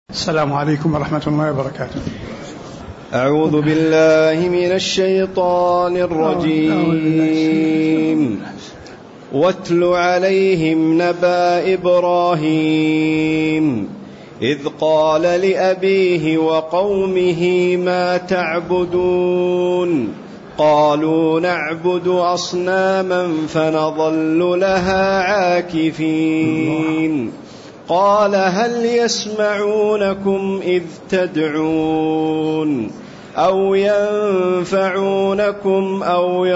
السلام عليكم ورحمة الله وبركاته. أعوذ بالله من الشيطان الرجيم. واتل عليهم نبأ إبراهيم إذ قال لأبيه وقومه ما تعبدون قالوا نعبد أصناما فنظل لها عاكفين قال هل يسمعونكم إذ تدعون أو ينفعونكم أو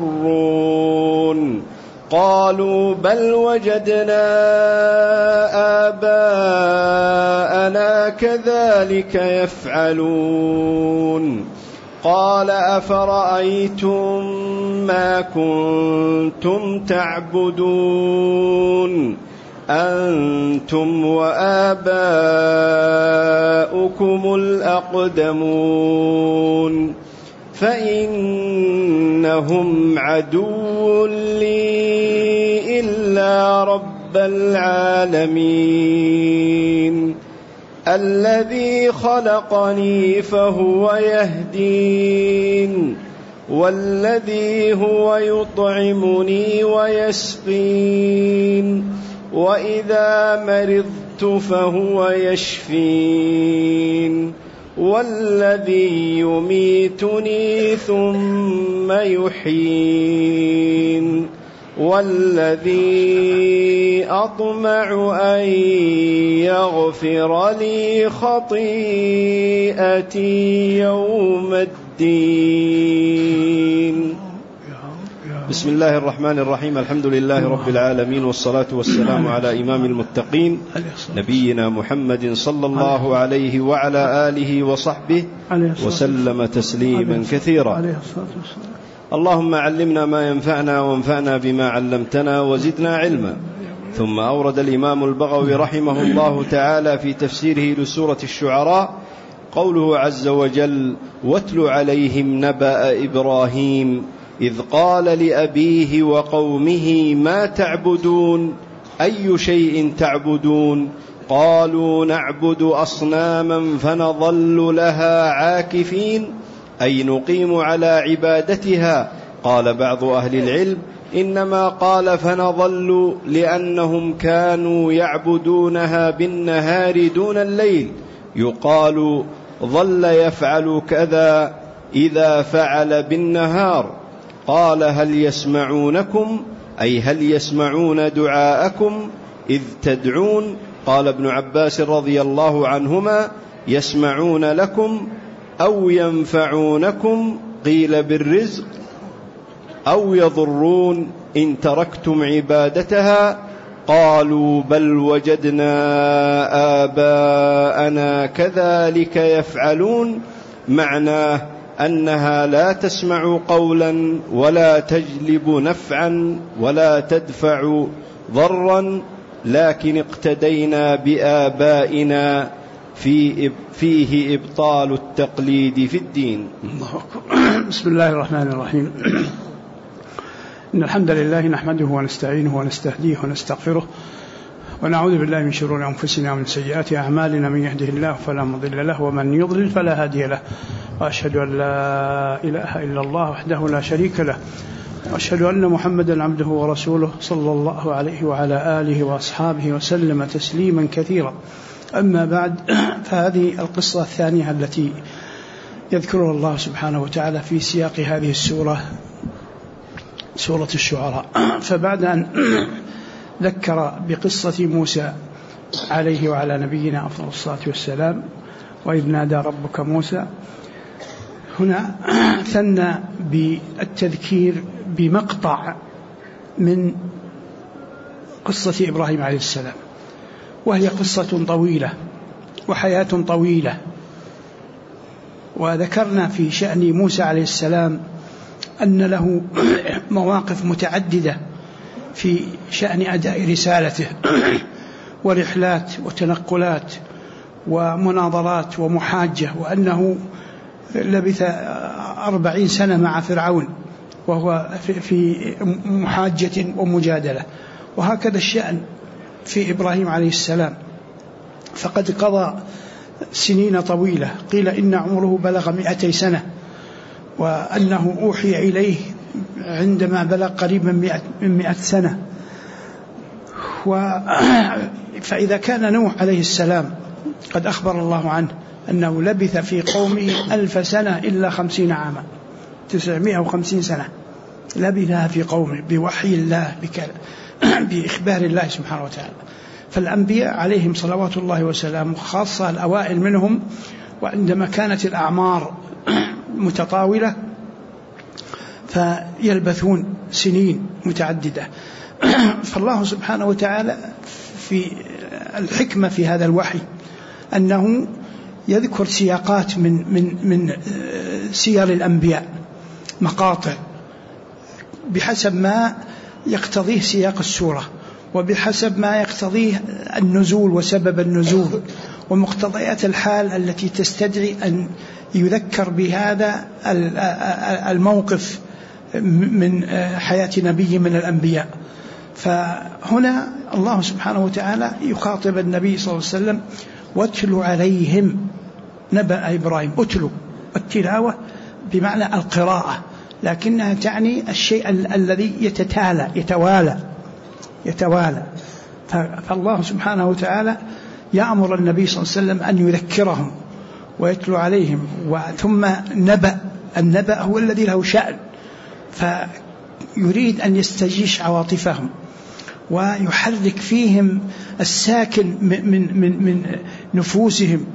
يضرون قالوا بل وجدنا آباءنا كذلك يفعلون قال أفرأيتم ما كنتم تعبدون أنتم وآباؤكم الأقدمون فإنهم عدو لي إلا رب العالمين الذي خلقني فهو يهدين والذي هو يطعمني ويسقين وإذا مرضت فهو يشفين والذي يميتني ثم يحيين والذي أطمع أن يغفر لي خطيئتي يوم الدين. بسم الله الرحمن الرحيم. الحمد لله رب العالمين، والصلاة والسلام على إمام المتقين نبينا محمد صلى الله عليه وعلى آله وصحبه وسلم تسليما كثيرا. اللهم علمنا ما ينفعنا وانفعنا بما علمتنا وزدنا علما. ثم أورد الإمام البغوي رحمه الله تعالى في تفسيره لسورة الشعراء قوله عز وجل واتل عليهم نبأ إبراهيم إذ قال لأبيه وقومه ما تعبدون أي شيء تعبدون قالوا نعبد أصناما فنظل لها عاكفين أي نقيم على عبادتها. قال بعض أهل العلم إنما قال فنظل لأنهم كانوا يعبدونها بالنهار دون الليل، يقال ظل يفعل كذا إذا فعل بالنهار. قال هل يسمعونكم أي هل يسمعون دعاءكم إذ تدعون. قال ابن عباس رضي الله عنهما يسمعون لكم أو ينفعونكم قيل بالرزق أو يضرون إن تركتم عبادتها. قالوا بل وجدنا آباءنا كذلك يفعلون، معناه أنها لا تسمع قولا ولا تجلب نفعا ولا تدفع ضرا، لكن اقتدينا بآبائنا فيه إبطال التقليد في الدين. بسم الله الرحمن الرحيم. إن الحمد لله نحمده ونستعينه ونستهديه ونستغفره ونعوذ بالله من شرور أنفسنا ومن سيئات أعمالنا، من يهده الله فلا مضل له ومن يضلل فلا هادي له، وأشهد أن لا إله إلا الله وحده لا شريك له، وأشهد أن محمدا عبده ورسوله صلى الله عليه وعلى آله وأصحابه وسلم تسليما كثيرا. أما بعد، فهذه القصة الثانية التي يذكرها الله سبحانه وتعالى في سياق هذه السورة، سورة الشعراء. فبعد أن ذكر بقصة موسى عليه وعلى نبينا أفضل الصلاة والسلام وإذ نادى ربك موسى، هنا ثنى بالتذكير بمقطع من قصة إبراهيم عليه السلام، وهي قصة طويلة وحياة طويلة. وذكرنا في شأن موسى عليه السلام أن له مواقف متعددة في شأن أداء رسالته ورحلات وتنقلات ومناظرات ومحاجة، وأنه لبث 40 سنة مع فرعون وهو في محاجة ومجادلة. وهكذا الشأن في إبراهيم عليه السلام، فقد قضى سنين طويلة، قيل إن عمره بلغ 200 سنة، وأنه أوحي إليه عندما بلغ قريبا من 100 سنة. فإذا كان نوح عليه السلام قد أخبر الله عنه أنه لبث في قومه 1000 سنة إلا 50 عاما، 950 سنة لبثها في قومه بوحي الله بإخبار الله سبحانه وتعالى. فالأنبياء عليهم صلوات الله وسلامه، خاصة الأوائل منهم، وعندما كانت الأعمار متطاولة فيلبثون سنين متعددة. فالله سبحانه وتعالى في الحكمة في هذا الوحي أنه يذكر سياقات من سير الأنبياء، مقاطع بحسب ما يقتضيه سياق السورة، وبحسب ما يقتضيه النزول وسبب النزول ومقتضيات الحال التي تستدعي أن يذكر بهذا الموقف من حياة نبي من الأنبياء. فهنا الله سبحانه وتعالى يخاطب النبي صلى الله عليه وسلم: واتل عليهم نبأ إبراهيم. أتلو، التلاوة بمعنى القراءة، لكنها تعني الشيء الذي يتوالى. فالله سبحانه وتعالى يأمر النبي صلى الله عليه وسلم أن يذكرهم ويتلو عليهم. ثم النبأ هو الذي له شأن، فيريد أن يستجيش عواطفهم ويحرك فيهم الساكن من نفوسهم،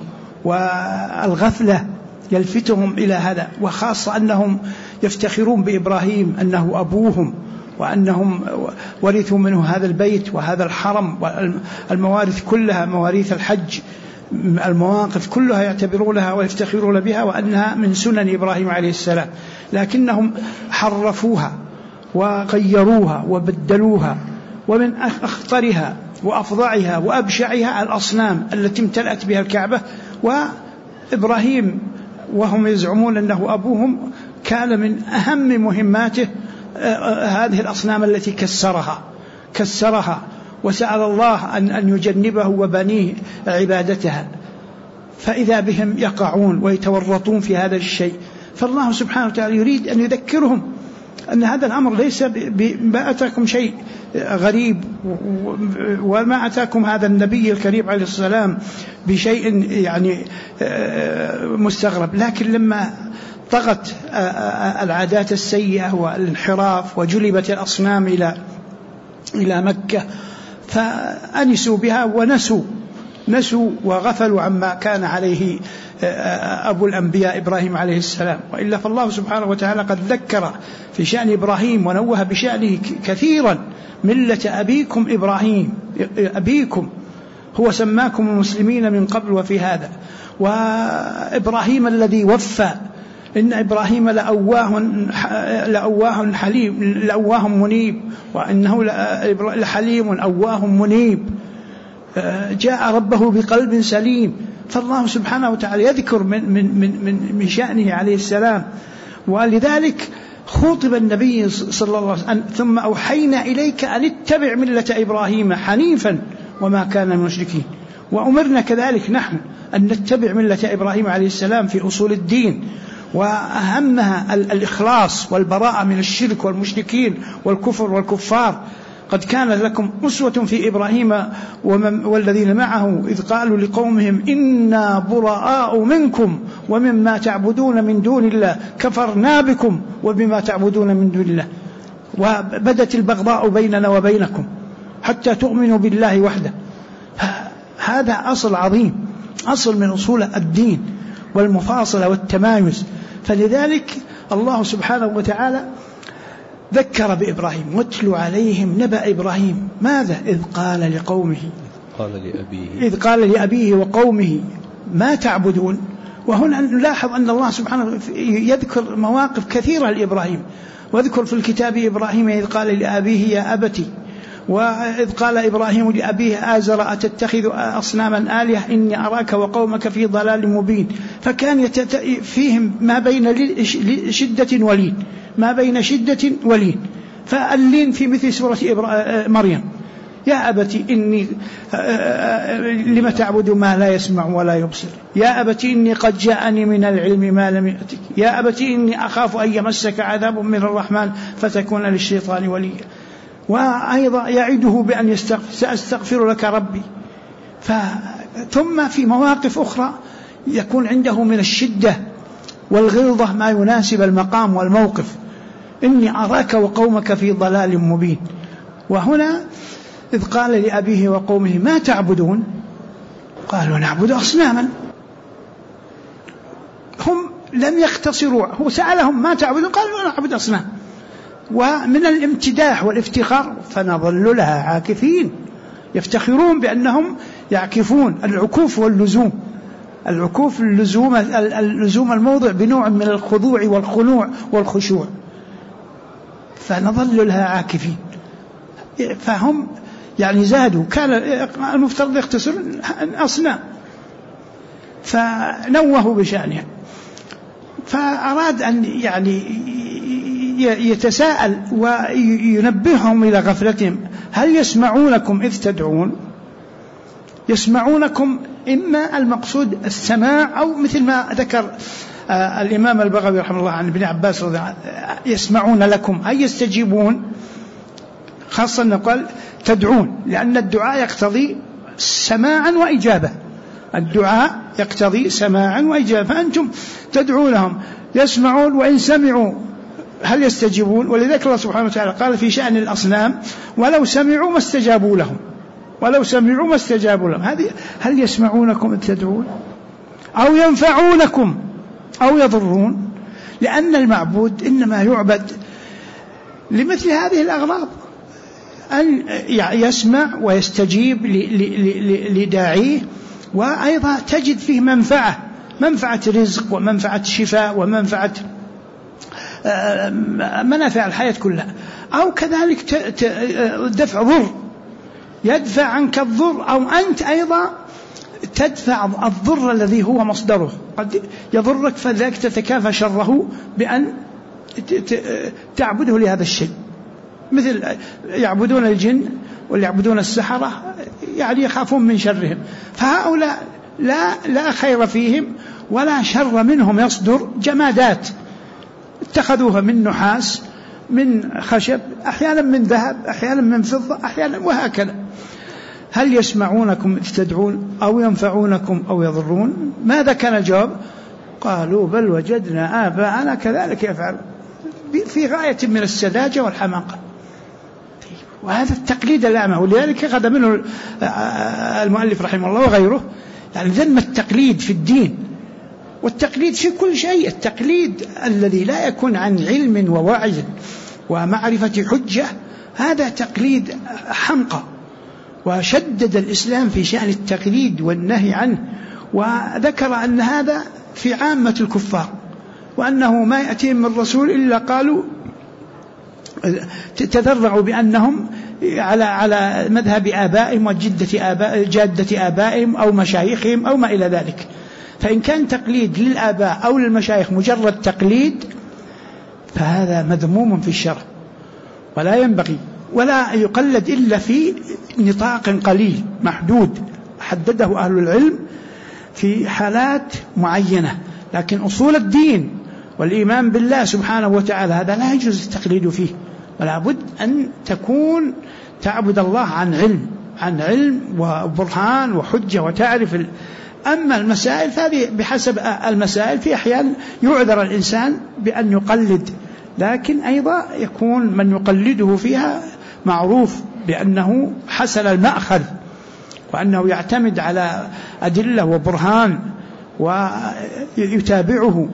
والغفلة يلفتهم إلى هذا، وخاصة أنهم يفتخرون بإبراهيم أنه أبوهم، وأنهم ورثوا منه هذا البيت وهذا الحرم، والموارث كلها، مواريث الحج، المواقف كلها يعتبرونها ويفتخرون بها، وأنها من سنن إبراهيم عليه السلام، لكنهم حرفوها وغيروها وبدلوها. ومن أخطرها وأفظعها وأبشعها الأصنام التي امتلأت بها الكعبة. وإبراهيم وهم يزعمون أنه أبوهم كان من أهم مهماته هذه الأصنام التي كسرها وسأل الله أن يجنبه وبنيه عبادتها، فإذا بهم يقعون ويتورطون في هذا الشيء. فالله سبحانه وتعالى يريد أن يذكرهم أن هذا الأمر ليس ما أتاكم شيء غريب، وما أتاكم هذا النبي الكريم عليه السلام بشيء يعني مستغرب. لكن لما طغت العادات السيئة والانحراف وجلبت الأصنام إلى مكة، فأنسوا بها ونسوا وغفلوا عما كان عليه أبو الأنبياء إبراهيم عليه السلام. وإلا فالله سبحانه وتعالى قد ذكر في شأن إبراهيم ونوه بشأنه كثيرا: ملة أبيكم إبراهيم، أبيكم هو سماكم المسلمين من قبل وفي هذا. وإبراهيم الذي وفى، إن إبراهيم لأواه حليم، لأواه منيب، وإنه لحليم أواه منيب، جاء ربه بقلب سليم. فالله سبحانه وتعالى يذكر من شأنه عليه السلام. ولذلك خاطب النبي صلى الله عليه وسلم: ثم أوحينا إليك أن اتبع ملة إبراهيم حنيفا وما كان من المشركين. وأمرنا كذلك نحن أن نتبع ملة إبراهيم عليه السلام في أصول الدين، وأهمها الإخلاص والبراءة من الشرك والمشركين والكفر والكفار. قد كان لكم أسوة في إبراهيم والذين معه إذ قالوا لقومهم: إنا براء منكم ومما تعبدون من دون الله كفرنا بكم وبما تعبدون من دون الله وبدت البغضاء بيننا وبينكم حتى تؤمنوا بالله وحده. هذا أصل عظيم، أصل من أصول الدين والمفاصلة والتمايز. فلذلك الله سبحانه وتعالى ذكر بإبراهيم: واتل عليهم نبأ إبراهيم. ماذا؟ إذ قال لأبيه وقومه ما تعبدون. وهنا نلاحظ أن الله سبحانه يذكر مواقف كثيرة لإبراهيم. واذكر في الكتاب إبراهيم إذ قال لأبيه يا أبتي، وإذ قال إبراهيم لأبيه آزر أتتخذ أصناما آلهة إني أراك وقومك في ضلال مبين. فكان فيهم ما بين شدة ولين، ما بين شدة ولين. فاللين في مثل سورة مريم يا أبت إني لم تعبد ما لا يسمع ولا يبصر، يا أبت إني قد جاءني من العلم ما لم يأتك، يا أبت إني أخاف أن يمسك عذاب من الرحمن فتكون للشيطان وليا. وأيضا يعده بأن سأستغفر لك ربي. ثم في مواقف أخرى يكون عنده من الشدة والغلظة ما يناسب المقام والموقف، إني أراك وقومك في ضلال مبين. وهنا إذ قال لأبيه وقومه ما تعبدون قالوا نعبد أصناما. هم لم يختصروا، هو سألهم ما تعبدون قالوا نعبد أصنام. ومن الامتداح والافتخار فنظل لها عاكفين، يفتخرون بأنهم يعكفون. العكوف واللزوم، العكوف اللزوم الموضع بنوع من الخضوع والخنوع والخشوع، فنظل لها عاكفين. فهم يعني زادوا، كان المفترض يختصر أصنام فنوهوا بشأنها. فأراد أن يعني يتساءل وينبههم إلى غفلتهم. هل يسمعونكم إذ تدعون؟ يسمعونكم إما المقصود السماع أو مثل ما ذكر الإمام البغوي رحمه الله عن ابن عباس رضي الله عنه يسمعون لكم أي يستجيبون، خاصة نقول تدعون لأن الدعاء يقتضي سماعا وإجابة، الدعاء يقتضي سماعا وإجابة، فأنتم تدعونهم يسمعون، وإن سمعوا هل يستجيبون؟ ولذلك الله سبحانه وتعالى قال في شأن الأصنام ولو سمعوا ما استجابوا لهم، ولو سمعوا ما استجابوا لهم. هذه هل يسمعونكم إذ تدعون أو ينفعونكم أو يضرون، لأن المعبود إنما يعبد لمثل هذه الأغراض، أن يسمع ويستجيب لداعيه، وأيضا تجد فيه منفعة رزق ومنفعة شفاء ومنفعة منافع الحياة كلها، أو كذلك دفع ضر، يدفع عنك الضر، أو أنت أيضا تدفع الضر الذي هو مصدره، قد يضرك فذلك تتكافى شره بأن تعبده لهذا الشيء. مثل يعبدون الجن ويعبدون السحرة يعني يخافون من شرهم، فهؤلاء لا خير فيهم ولا شر منهم يصدر، جمادات اتخذوها من نحاس من خشب، أحيانا من ذهب أحيانا من فضة أحيانا، وهكذا. هل يسمعونكم إذ تدعون أو ينفعونكم أو يضرون؟ ماذا كان الجواب؟ قالوا بل وجدنا آباءنا كذلك يفعل، في غاية من السذاجة والحماقة. وهذا التقليد الأعمى، ولذلك أخذ منه المؤلف رحمه الله وغيره يعني ذم التقليد في الدين، والتقليد في كل شيء. التقليد الذي لا يكون عن علم ووعي ومعرفة حجة هذا تقليد حمقى. وشدد الإسلام في شأن التقليد والنهي عنه، وذكر أن هذا في عامة الكفار، وأنه ما يأتيهم من رسول إلا قالوا تذرعوا بأنهم على مذهب آبائهم وجادة آبائهم أو مشايخهم أو ما إلى ذلك. فإن كان تقليد للآباء أو للمشايخ مجرد تقليد فهذا مذموم في الشرع، ولا ينبغي، ولا يقلد إلا في نطاق قليل محدود حدده أهل العلم في حالات معينة. لكن أصول الدين والإيمان بالله سبحانه وتعالى هذا لا يجوز التقليد فيه، ولا بد أن تكون تعبد الله عن علم وبرهان وحجة وتعرف. أما المسائل فهذه بحسب المسائل، في أحيان يعذر الإنسان بأن يقلد، لكن أيضا يكون من يقلده فيها معروف بأنه حسن المأخذ، وأنه يعتمد على أدلة وبرهان ويتابعه.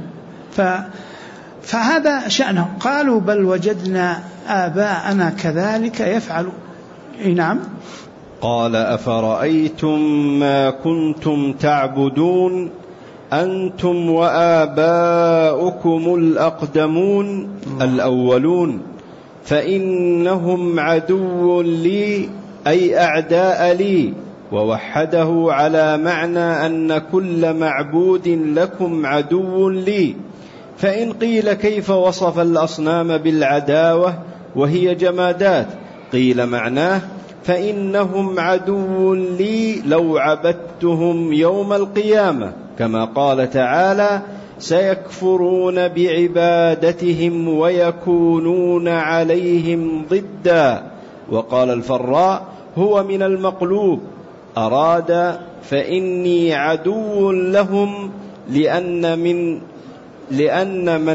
فهذا شأنه. قالوا بل وجدنا آباءنا كذلك يفعلون. نعم. قال أفرأيتم ما كنتم تعبدون أنتم وآباؤكم الأقدمون الأولون فإنهم عدو لي أي أعداء لي، ووحده على معنى أن كل معبود لكم عدو لي. فإن قيل كيف وصف الأصنام بالعداوة وهي جمادات؟ قيل معناه فإنهم عدو لي لو عبدتهم يوم القيامة، كما قال تعالى: سيكفرون بعبادتهم ويكونون عليهم ضدا. وقال الفراء: هو من المقلوب، أراد فإني عدو لهم لأن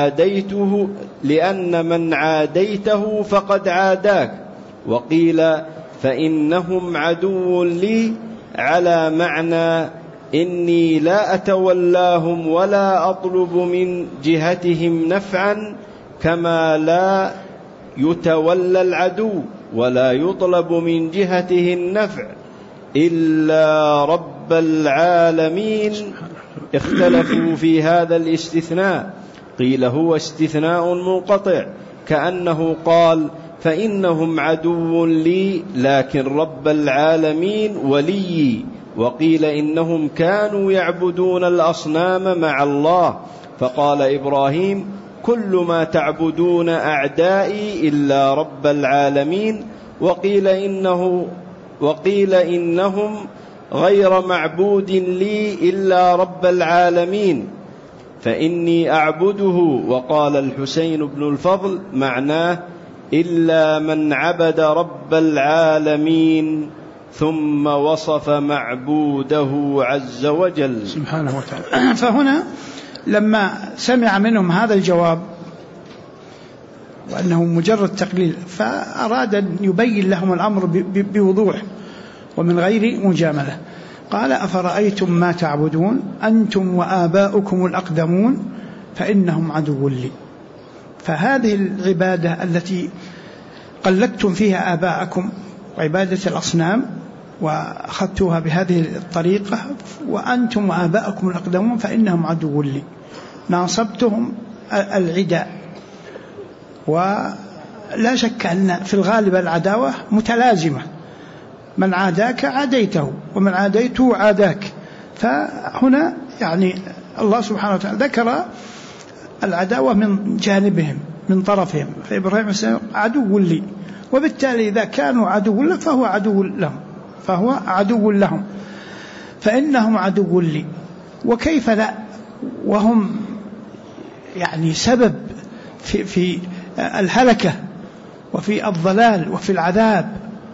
من عاديته فقد عاداك. وقيل: فإنهم عدو لي على معنى إني لا أتولاهم ولا أطلب من جهتهم نفعا، كما لا يتولى العدو ولا يطلب من جهته النفع إلا رب العالمين. اختلفوا في هذا الاستثناء، قيل هو استثناء منقطع كأنه قال: فإنهم عدو لي لكن رب العالمين ولي. وقيل إنهم كانوا يعبدون الأصنام مع الله، فقال إبراهيم: كل ما تعبدون أعدائي إلا رب العالمين. وقيل إنهم غير معبود لي إلا رب العالمين فإني أعبده. وقال الحسين بن الفضل: معناه إلا من عبد رب العالمين، ثم وصف معبوده عز وجل سبحانه وتعالى. فهنا لما سمع منهم هذا الجواب وأنه مجرد تقليل، فأراد أن يبين لهم الأمر بوضوح ومن غير مجاملة. قال: أفرأيتم ما تعبدون أنتم وآباؤكم الأقدمون فإنهم عدو لي. فهذه العبادة التي قلدتم فيها آباءكم وعبادة الأصنام وأخذتوها بهذه الطريقة، وأنتم وآباؤكم الأقدمون فإنهم عدو لي، ناصبتهم العداء. ولا شك أن في الغالب العداوة متلازمة، من عاداك عاديته ومن عاديته عاداك. فهنا يعني الله سبحانه وتعالى ذكر العداوة من جانبهم من طرفهم، فإبراهيم السلام عدو لي، وبالتالي إذا كانوا عدو لك فهو عدو لهم فإنهم عدو لي. وكيف لا وهم يعني سبب في الهلكة وفي الضلال وفي العذاب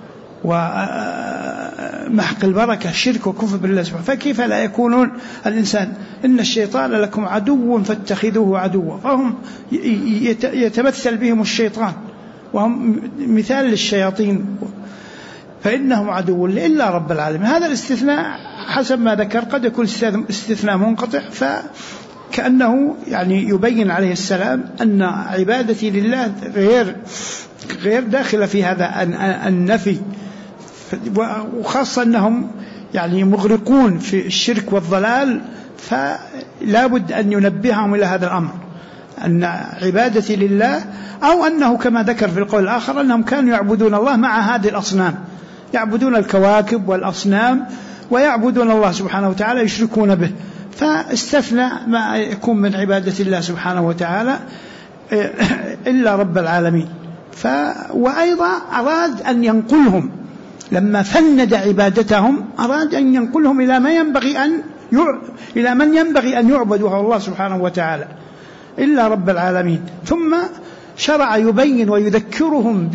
ومحق البركة، الشرك وكفر بالله سبحانه. فكيف لا يكونون الإنسان إن الشيطان لكم عدو فاتخذوه عدوا، فهم يتمثل بهم الشيطان وهم مثال للشياطين، فإنهم عدو إلا رب العالمين. هذا الاستثناء حسب ما ذكر قد يكون استثناء منقطع، فكأنه يعني يبين عليه السلام أن عبادتي لله غير داخلة في هذا النفي، وخاصة أنهم يعني مغرقون في الشرك والضلال، فلا بد أن ينبههم إلى هذا الأمر، أن عبادتي لله، أو أنه كما ذكر في القول الآخر أنهم كانوا يعبدون الله مع هذه الأصنام، يعبدون الكواكب والأصنام ويعبدون الله سبحانه وتعالى يشركون به، فاستثنى ما يكون من عبادة الله سبحانه وتعالى إلا رب العالمين. وأيضا أراد أن ينقلهم لما فند عبادتهم، أراد أن ينقلهم إلى من ينبغي أن يعبد وهو الله سبحانه وتعالى إلا رب العالمين. ثم شرع يبين ويذكرهم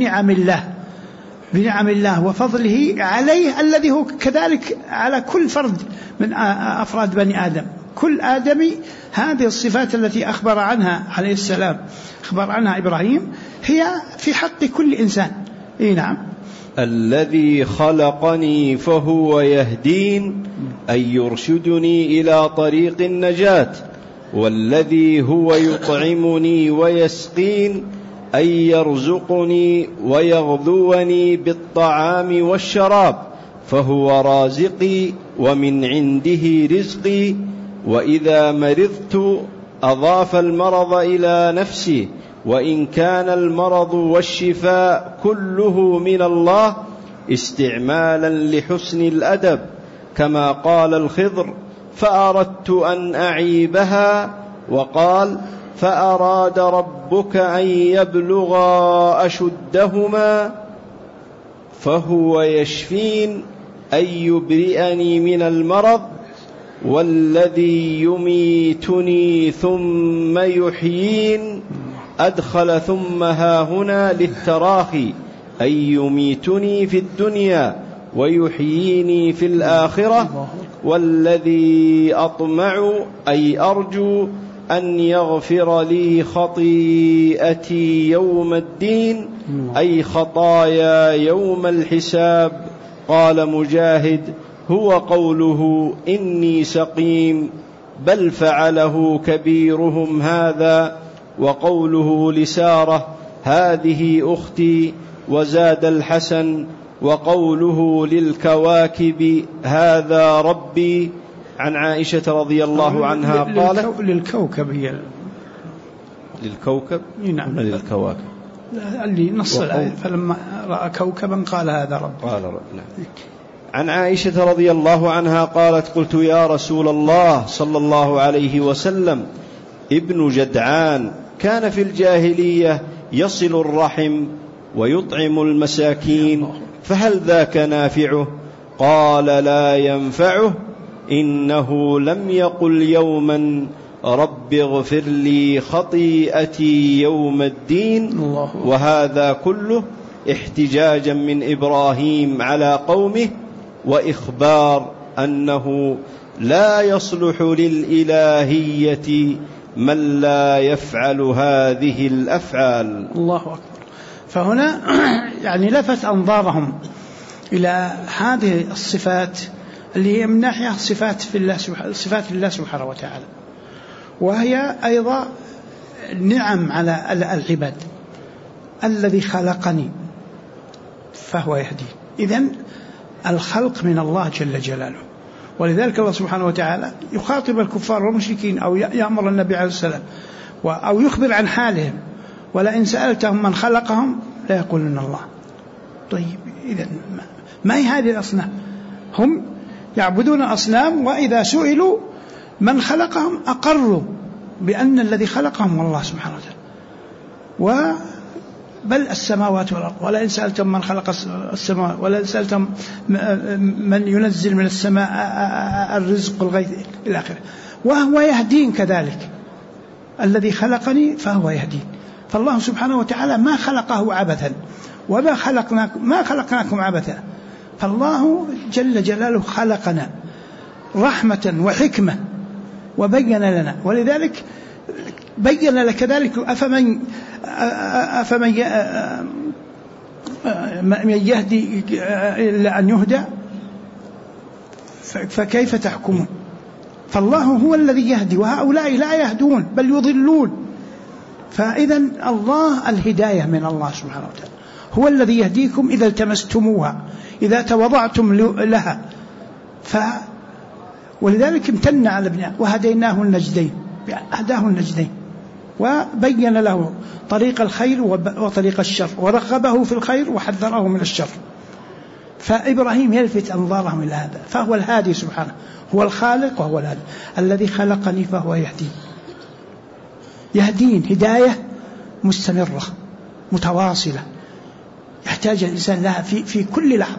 بنعم الله وفضله عليه، الذي هو كذلك على كل فرد من أفراد بني آدم. كل آدمي هذه الصفات التي أخبر عنها عليه السلام، أخبر عنها إبراهيم، هي في حق كل إنسان. نعم. الذي خلقني فهو يهدين، أي يرشدني إلى طريق النجاة. والذي هو يطعمني ويسقين، أي يرزقني ويغذوني بالطعام والشراب، فهو رازقي ومن عنده رزقي. وإذا مرضت أضاف المرض إلى نفسي، وإن كان المرض والشفاء كله من الله، استعمالا لحسن الأدب، كما قال الخضر: فأردت أن أعيبها، وقال: فأراد ربك أن يبلغا أشدهما فهو يشفين أي يبرئني من المرض، والذي يميتني ثم يحيين أدخل ثم هاهنا للتراخي، أي يميتني في الدنيا ويحييني في الآخرة، والذي أطمع أي أرجو أن يغفر لي خطيئتي يوم الدين، أي خطايا يوم الحساب. قال مجاهد: هو قوله إني سقيم، بل فعله كبيرهم هذا، وقوله لسارة: هذه أختي. وزاد الحسن: وقوله للكواكب: هذا ربي. عن عائشة رضي الله عنها قالت: للكوكب هي للكوكب؟ نعم، للكواكب اللي نص الآية: فلما رأى كوكبا قال هذا ربي. قال ربنا. عن عائشة رضي الله عنها قالت: قلت يا رسول الله صلى الله عليه وسلم، ابن جدعان كان في الجاهلية يصل الرحم ويطعم المساكين، فهل ذاك نافعه؟ قال: لا ينفعه، إنه لم يقل يوما رب اغفر لي خطيئتي يوم الدين. وهذا كله احتجاجا من إبراهيم على قومه، وإخبار أنه لا يصلح للإلهية من لا يفعل هذه الأفعال. الله أكبر. فهنا يعني لفت أنظارهم إلى هذه الصفات اللي هي من ناحية صفات الله سبحانه وتعالى، وهي أيضا نعم على العباد. الذي خلقني فهو يهدي. إذن الخلق من الله جل جلاله، ولذلك الله سبحانه وتعالى يخاطب الكفار والمشركين أو يأمر النبي عليه السلام أو يخبر عن حالهم: ولئن سألتهم من خلقهم لا يقولون الله. طيب، إذن ما هي هذه الأصنام؟ هم يعبدون أصنام، وإذا سئلوا من خلقهم أقروا بأن الذي خلقهم هو الله سبحانه وتعالى. بل السماوات والأرض، ولئن سألتم من خلق السماوات، ولئن سألتم من ينزل من السماء الرزق والغيث إلى آخره. وهو يهدين كذلك. الذي خلقني فهو يهدين. فالله سبحانه وتعالى ما خلقه عبثا، وما خلقناكم عبثا. فالله جل جلاله خلقنا رحمة وحكمة وبين لنا، ولذلك بين لك ذلك: أفمن يهدي إلا أن يهدى فكيف تحكمون؟ فالله هو الذي يهدي، وهؤلاء لا يهدون بل يضلون. فإذا الله الهداية من الله سبحانه وتعالى، هو الذي يهديكم إذا التمستموها، إذا توضعتم لها. ولذلك امتن على ابنه وهديناه النجدين، هداه النجدين، وبين له طريق الخير وطريق الشر، ورغبه في الخير وحذره من الشر. فإبراهيم يلفت أنظارهم إلى هذا. فهو الهادي سبحانه، هو الخالق وهو الهادي. الذي خلقني فهو يهدين هداية مستمرة متواصلة يحتاج الإنسان لها في كل لحظة.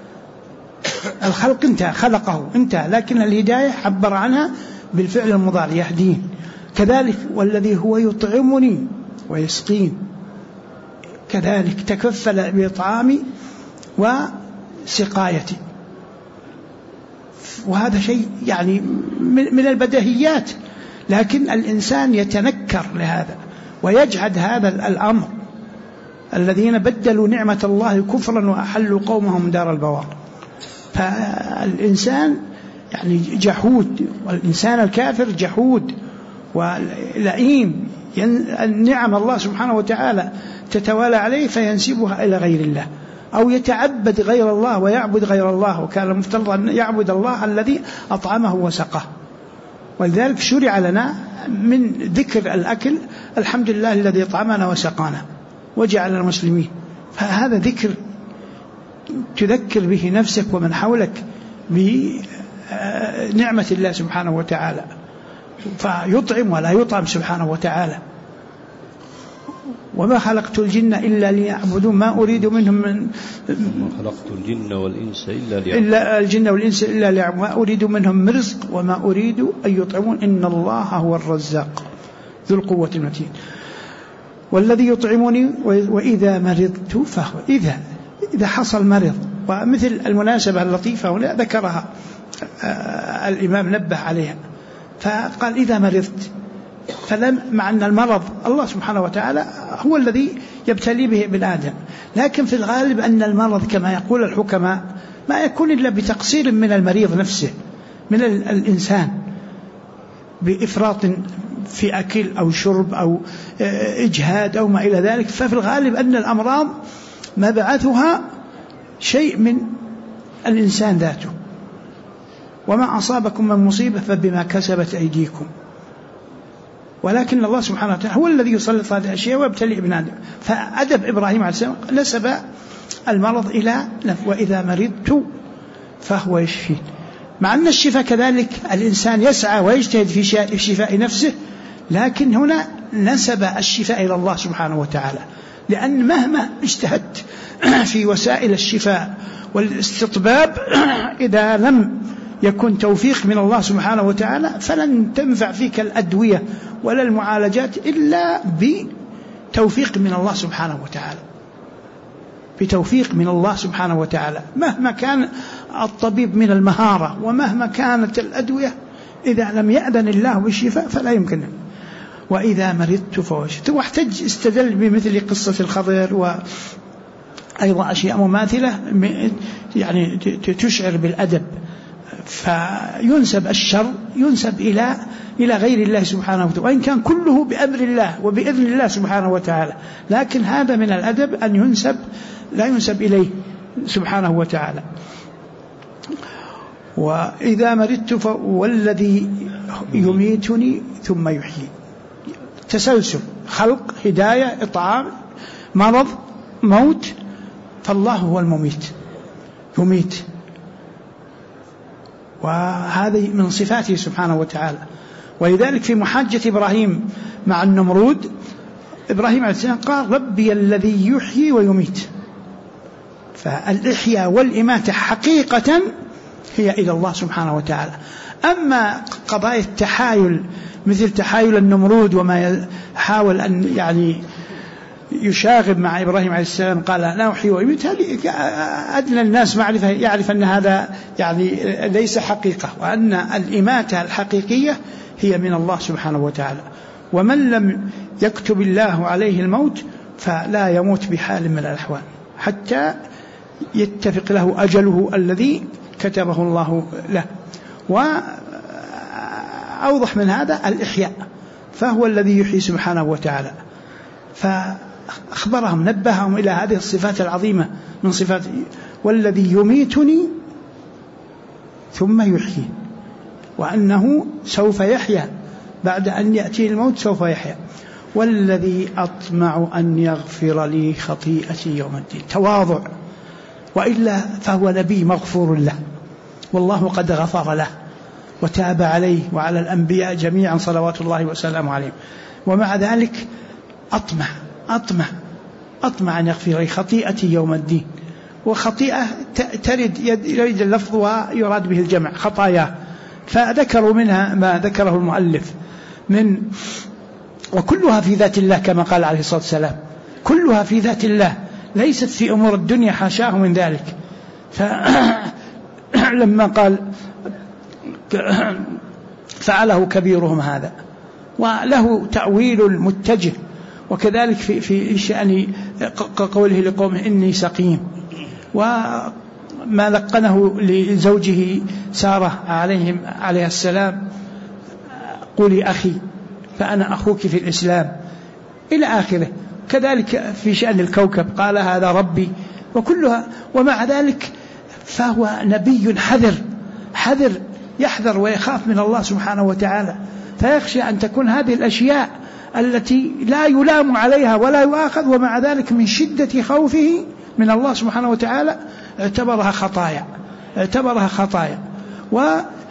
الخلق انتهى، خلقه انتهى، لكن الهداية عبر عنها بالفعل المضارع: يهدين. كذلك والذي هو يطعمني ويسقين، كذلك تكفل بإطعامي وسقايتي. وهذا شيء يعني من البديهيات، لكن الإنسان يتنكر لهذا ويجحد هذا الأمر. الذين بدلوا نعمة الله كفرا وأحلوا قومهم دار البوار. فالإنسان يعني جحود، والإنسان الكافر جحود ولئيم. النعم الله سبحانه وتعالى تتوالى عليه فينسبها إلى غير الله، أو يتعبد غير الله ويعبد غير الله، وكان المفترض أن يعبد الله الذي أطعمه وسقاه. ولذلك شرع لنا من ذكر الأكل: الحمد لله الذي أطعمنا وسقانا وجعلنا مسلمين. فهذا ذكر تذكر به نفسك ومن حولك بنعمة الله سبحانه وتعالى، فيطعم ولا يطعم سبحانه وتعالى. وما خلقت الجن إلا ليعبدون ما أريد منهم من خلقت الجن والإنس إلا ليعبدون ما أريد منهم من رزق وما أريد أن يطعمون إن الله هو الرزاق ذو القوة المتين والذي يطعمني وإذا مرضت فهو إذا حصل مرض. ومثل المناسبة اللطيفة هنا ذكرها الإمام نبه عليها فقال إذا مرضت، فلم مع أن المرض الله سبحانه وتعالى هو الذي يبتلي به ابن آدم، لكن في الغالب أن المرض كما يقول الحكماء ما يكون إلا بتقصير من المريض نفسه، من الإنسان بإفراط في أكل أو شرب أو إجهاد أو ما إلى ذلك. ففي الغالب أن الأمراض مبعثها شيء من الإنسان ذاته، وما أصابكم من مصيبة فبما كسبت أيديكم، ولكن الله سبحانه وتعالى هو الذي يسلط هذه الأشياء ويبتلي ابن آدم. فأدب إبراهيم عليه السلام نسب المرض إلى وإذا مرضت فهو يشفين، مع أن الشفاء كذلك الإنسان يسعى ويجتهد في شفاء نفسه، لكن هنا نسب الشفاء إلى الله سبحانه وتعالى، لأن مهما اجتهدت في وسائل الشفاء والاستطباب إذا لم يكن توفيق من الله سبحانه وتعالى فلن تنفع فيك الأدوية ولا المعالجات إلا بتوفيق من الله سبحانه وتعالى، بتوفيق من الله سبحانه وتعالى. مهما كان الطبيب من المهارة ومهما كانت الأدوية إذا لم يأذن الله بالشفاء فلا يمكن. وإذا مرضت فوجدت، واحتج استدل بمثل قصة الخضر وأيضا أشياء مماثلة يعني تشعر بالأدب. فينسب الشر ينسب إلى غير الله سبحانه وتعالى، وإن كان كله بأمر الله وبإذن الله سبحانه وتعالى، لكن هذا من الأدب أن لا ينسب إليه سبحانه وتعالى. وإذا مرضت والذي يميتني ثم يحيي، تسلسل خلق هداية إطعام مرض موت، فالله هو المميت يميت، وهذه من صفاته سبحانه وتعالى. ولذلك في محاجة إبراهيم مع النمرود إبراهيم عليه السلام قال ربي الذي يحيي ويميت، فالإحياء والإماتة حقيقة هي إلى الله سبحانه وتعالى. أما قضايا التحايل مثل تحايل النمرود وما يحاول أن يعني يشاغب مع إبراهيم عليه السلام قال لا أحيي ويميت، أدنى الناس معرفة يعرف أن هذا يعني ليس حقيقة، وأن الإماتة الحقيقية هي من الله سبحانه وتعالى. ومن لم يكتب الله عليه الموت فلا يموت بحال من الأحوال حتى يتفق له أجله الذي كتبه الله له. وأوضح من هذا الإحياء، فهو الذي يحيي سبحانه وتعالى. فأخبرهم نبههم إلى هذه الصفات العظيمة من صفات والذي يميتني ثم يحيي، وأنه سوف يحيا بعد أن يأتي الموت سوف يحيا. والذي أطمع أن يغفر لي خطيئتي يوم الدين، تواضع، وإلا فهو نبي مغفور له والله قد غفر له وتاب عليه وعلى الأنبياء جميعا صلوات الله وسلامه عليهم. ومع ذلك أطمع أن يغفر لي خطيئتي يوم الدين. وخطيئة يريد اللفظ ويراد به الجمع خطايا، فذكروا منها ما ذكره المؤلف من وكلها في ذات الله كما قال عليه الصلاة والسلام، كلها في ذات الله ليست في أمور الدنيا حاشاه من ذلك. فلما قال فعله كبيرهم هذا، وله تأويل متجه. وكذلك في شأن قوله لقومه إني سقيم، وما لقنه لزوجه سارة عليها السلام قولي أخي فأنا أخوك في الإسلام إلى آخره. كذلك في شأن الكوكب قال هذا ربي، وكلها. ومع ذلك فهو نبي حذر يحذر ويخاف من الله سبحانه وتعالى، فيخشى أن تكون هذه الأشياء التي لا يلام عليها ولا يؤاخذ، ومع ذلك من شدة خوفه من الله سبحانه وتعالى اعتبرها خطايا،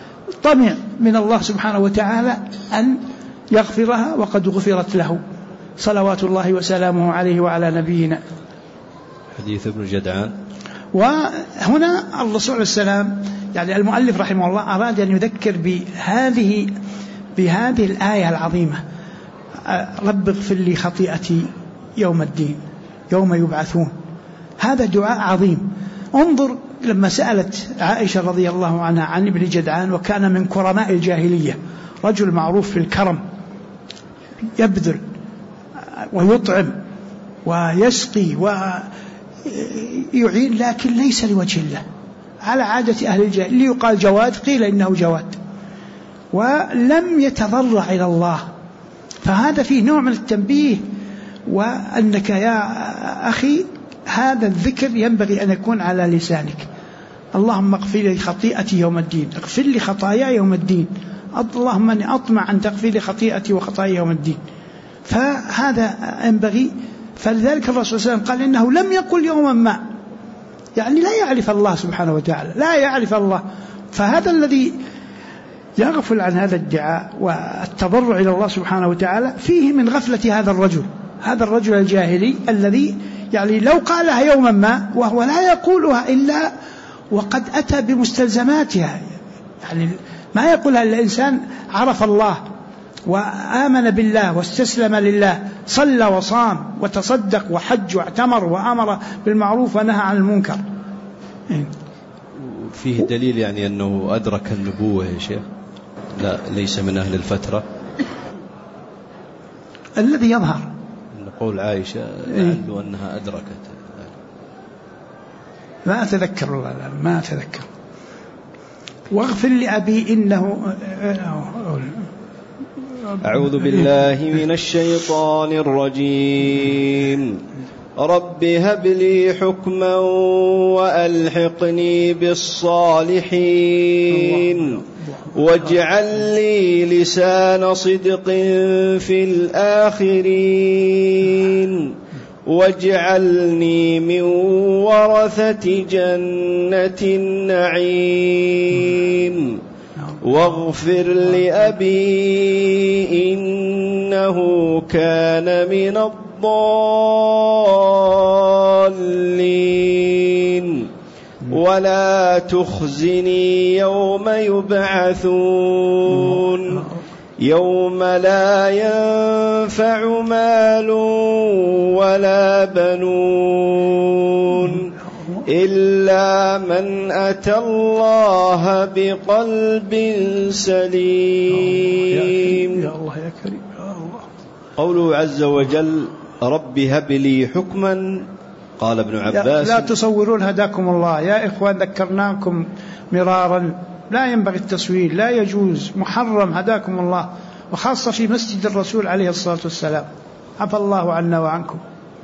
وطمع من الله سبحانه وتعالى أن يغفرها وقد غفرت له. صلوات الله وسلامه عليه وعلى نبينا. حديث ابن جدعان. وهنا الرسول عليه السلام يعني المؤلف رحمه الله أراد أن يذكر بهذه الآية العظيمة: رب اغفر لي خطيئتي يوم الدين يوم يبعثون. هذا دعاء عظيم. انظر لما سألت عائشة رضي الله عنها عن ابن جدعان، وكان من كرماء الجاهلية، رجل معروف في الكرم، يبذل ويطعم ويسقي ويعين، لكن ليس لوجه الله، على عادة أهل الجاهلية، اللي يقال جواد قيل إنه جواد، ولم يتضرع إلى الله. فهذا فيه نوع من التنبيه، وأنك يا أخي هذا الذكر ينبغي أن يكون على لسانك: اللهم اغفر لي خطيئتي يوم الدين، اغفر لي خطاياي يوم الدين، اللهم أني أطمع أن تغفر لي خطيئتي وخطاياي يوم الدين. فهذا ينبغي. فلذلك الرسول صلى الله عليه وسلم قال إنه لم يقل يوما ما، يعني لا يعرف الله سبحانه وتعالى، لا يعرف الله. فهذا الذي يغفل عن هذا الدعاء والتضرع إلى الله سبحانه وتعالى فيه من غفلة هذا الرجل الجاهلي، الذي يعني لو قالها يوما ما وهو لا يقولها إلا وقد أتى بمستلزماتها، يعني ما يقولها إلا إنسان عرف الله وآمن بالله واستسلم لله، صلى وصام وتصدق وحج واعتمر وأمر بالمعروف ونهى عن المنكر. فيه دليل يعني أنه أدرك النبوة يا شيخ، لا ليس من أهل الفترة الذي يظهر قول عائشة لعله أنها أدركت. ما أتذكر والله، ما أتذكر. واغفر لأبي إنه أعوذ بالله من الشيطان الرجيم. رب هب لي حكما وألحقني بالصالحين واجعل لي لسان صدق في الآخرين واجعلني من ورثة جنة النعيم واغفر لأبي إنه كان من الضالين ولا تخزني يوم يبعثون يوم لا ينفع مال ولا بنون إلا من أتى الله بقلب سليم. يا الله يا كريم يا الله. قوله عز وجل رب هب لي حكما، قال ابن عباس لا تصورون هداكم الله يا إخوان، ذكرناكم مرارا، لا ينبغي التصوير، لا يجوز، محرم، هداكم الله، وخاصة في مسجد الرسول عليه الصلاة والسلام، عفى الله عنا وعنكم.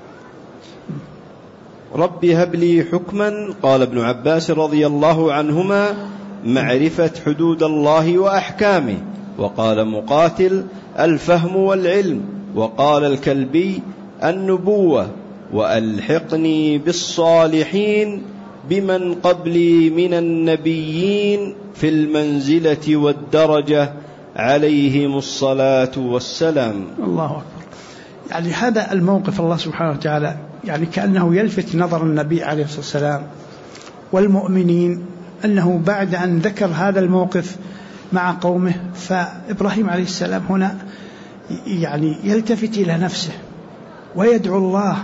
رب هب لي حكما، قال ابن عباس رضي الله عنهما معرفة حدود الله وأحكامه، وقال مقاتل الفهم والعلم، وقال الكلبي النبوة، وألحقني بالصالحين بمن قبلي من النبيين في المنزلة والدرجة عليهم الصلاة والسلام. الله أكبر. يعني هذا الموقف الله سبحانه وتعالى يعني كأنه يلفت نظر النبي عليه الصلاة والسلام والمؤمنين، أنه بعد أن ذكر هذا الموقف مع قومه، فإبراهيم عليه السلام هنا يعني يلتفت إلى نفسه ويدعو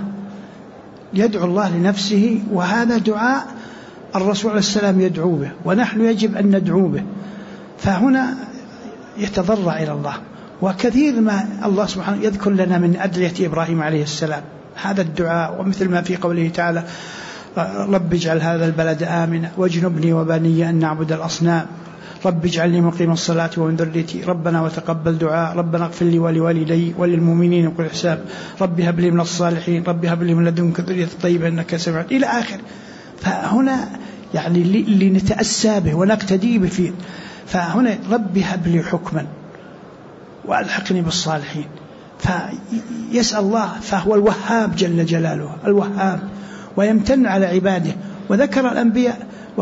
الله لنفسه، وهذا دعاء الرسول عليه السلام يدعو به، ونحن يجب أن ندعو به. فهنا يتضرع إلى الله، وكثير ما الله سبحانه يذكر لنا من أدعية إبراهيم عليه السلام هذا الدعاء، ومثل ما في قوله تعالى رب اجعل هذا البلد آمنا واجنبني وبني أن نعبد الأصنام رب اجعلني مقيم الصلاة ومن ذريتي ربنا وتقبل دعاء ربنا اغفر لي ولوالدي وللمؤمنين وكل حساب رب هب لي من الصالحين رب هب لي من لدنك ذرية طيبة إنك سميع إلى آخر. فهنا يعني لنتأسى به ونقتدي به فيه. فهنا رب هب لي حكما وألحقني بالصالحين، فيسأل الله، فهو الوهاب جل جلاله، الوهاب، ويمتن على عباده. وذكر الأنبياء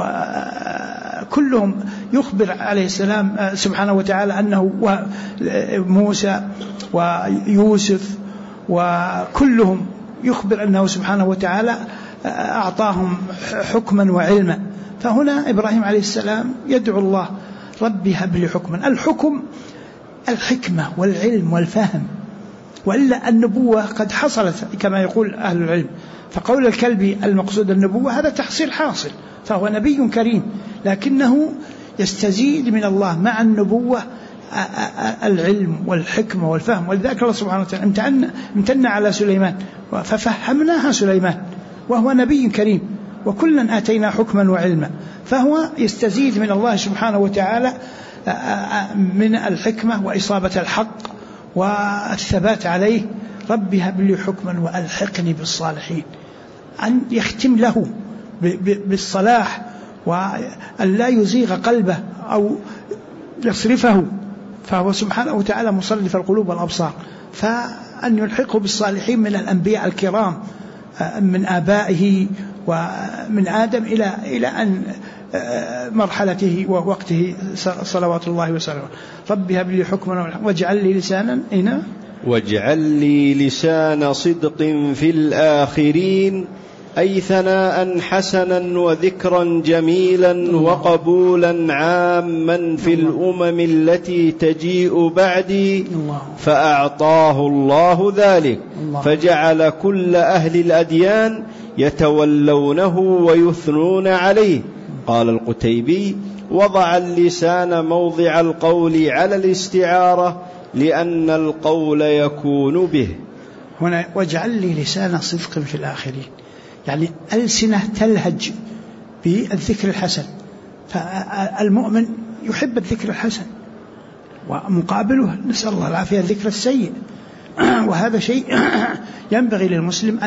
كلهم يخبر عليه السلام سبحانه وتعالى أنه موسى ويوسف وكلهم يخبر أنه سبحانه وتعالى أعطاهم حكما وعلما. فهنا إبراهيم عليه السلام يدعو الله ربي هب لي حكما. الحكم الحكمة والعلم والفهم، وإلا النبوة قد حصلت كما يقول أهل العلم. فقول الكلبي المقصود النبوة هذا تحصيل حاصل، فهو نبي كريم، لكنه يستزيد من الله مع النبوة العلم والحكمة والفهم. ولذلك الله سبحانه وتعالى امتن على سليمان ففهمناها سليمان، وهو نبي كريم، وكلا آتينا حكما وعلما. فهو يستزيد من الله سبحانه وتعالى من الحكمة وإصابة الحق والثبات عليه. ربي هب لي حكما وألحقني بالصالحين، أن يختم له بالصلاح وأن لا يزيغ قلبه أو يصرفه، فهو سبحانه وتعالى مصرف القلوب والأبصار. فأن يلحقه بالصالحين من الأنبياء الكرام من آبائه ومن آدم إلى أن مرحلته ووقته صلوات الله وسلامه. ربي هب لي حكما واجعل لي لسانا واجعل لي لسان صدق في الآخرين، أي ثناء حسنا وذكرا جميلا وقبولا عاما في الأمم التي تجيء بعدي. فأعطاه الله ذلك، فجعل كل أهل الأديان يتولونه ويثنون عليه. قال القتيبي: وضع اللسان موضع القول على الاستعارة لأن القول يكون به. هنا واجعل لي لسان صدق في الآخرين، يعني ألسنة تلهج بالذكر الحسن. فالمؤمن يحب الذكر الحسن، ومقابله نسأل الله العافية الذكر السيء. وهذا شيء ينبغي للمسلم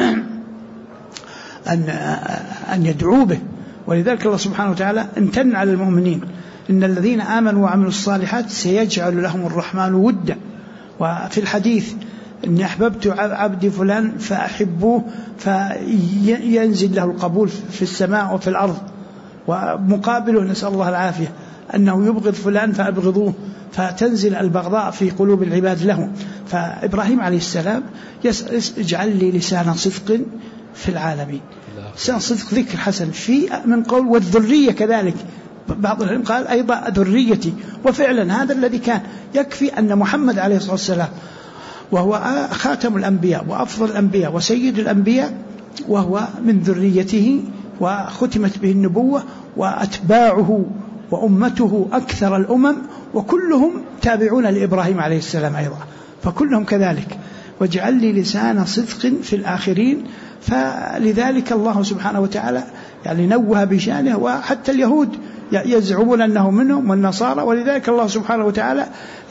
أن يدعو به. ولذلك الله سبحانه وتعالى امتن على المؤمنين: إن الذين آمنوا وعملوا الصالحات سيجعل لهم الرحمن ودا. وفي الحديث: إني أحببت عبدي فلان فأحبوه فينزل له القبول في السماء وفي الأرض. ومقابله نسأل الله العافية أنه يبغض فلان فأبغضوه فتنزل البغضاء في قلوب العباد له. فإبراهيم عليه السلام اجعل لي لسان صدق في العالمين. لسان صدق ذكر حسن في من قول، والذرية كذلك. بعض العلم قال أيضا ذريتي. وفعلا هذا الذي كان يكفي أن محمد عليه الصلاة والسلام وهو خاتم الأنبياء وأفضل الأنبياء وسيد الأنبياء، وهو من ذريته وختمت به النبوة، وأتباعه وأمته أكثر الأمم، وكلهم تابعون لإبراهيم عليه السلام أيضا، فكلهم كذلك. واجعل لي لسان صدق في الآخرين. فلذلك الله سبحانه وتعالى يعني نوه بشانه. وحتى اليهود يزعمون أنه منهم والنصارى، ولذلك الله سبحانه وتعالى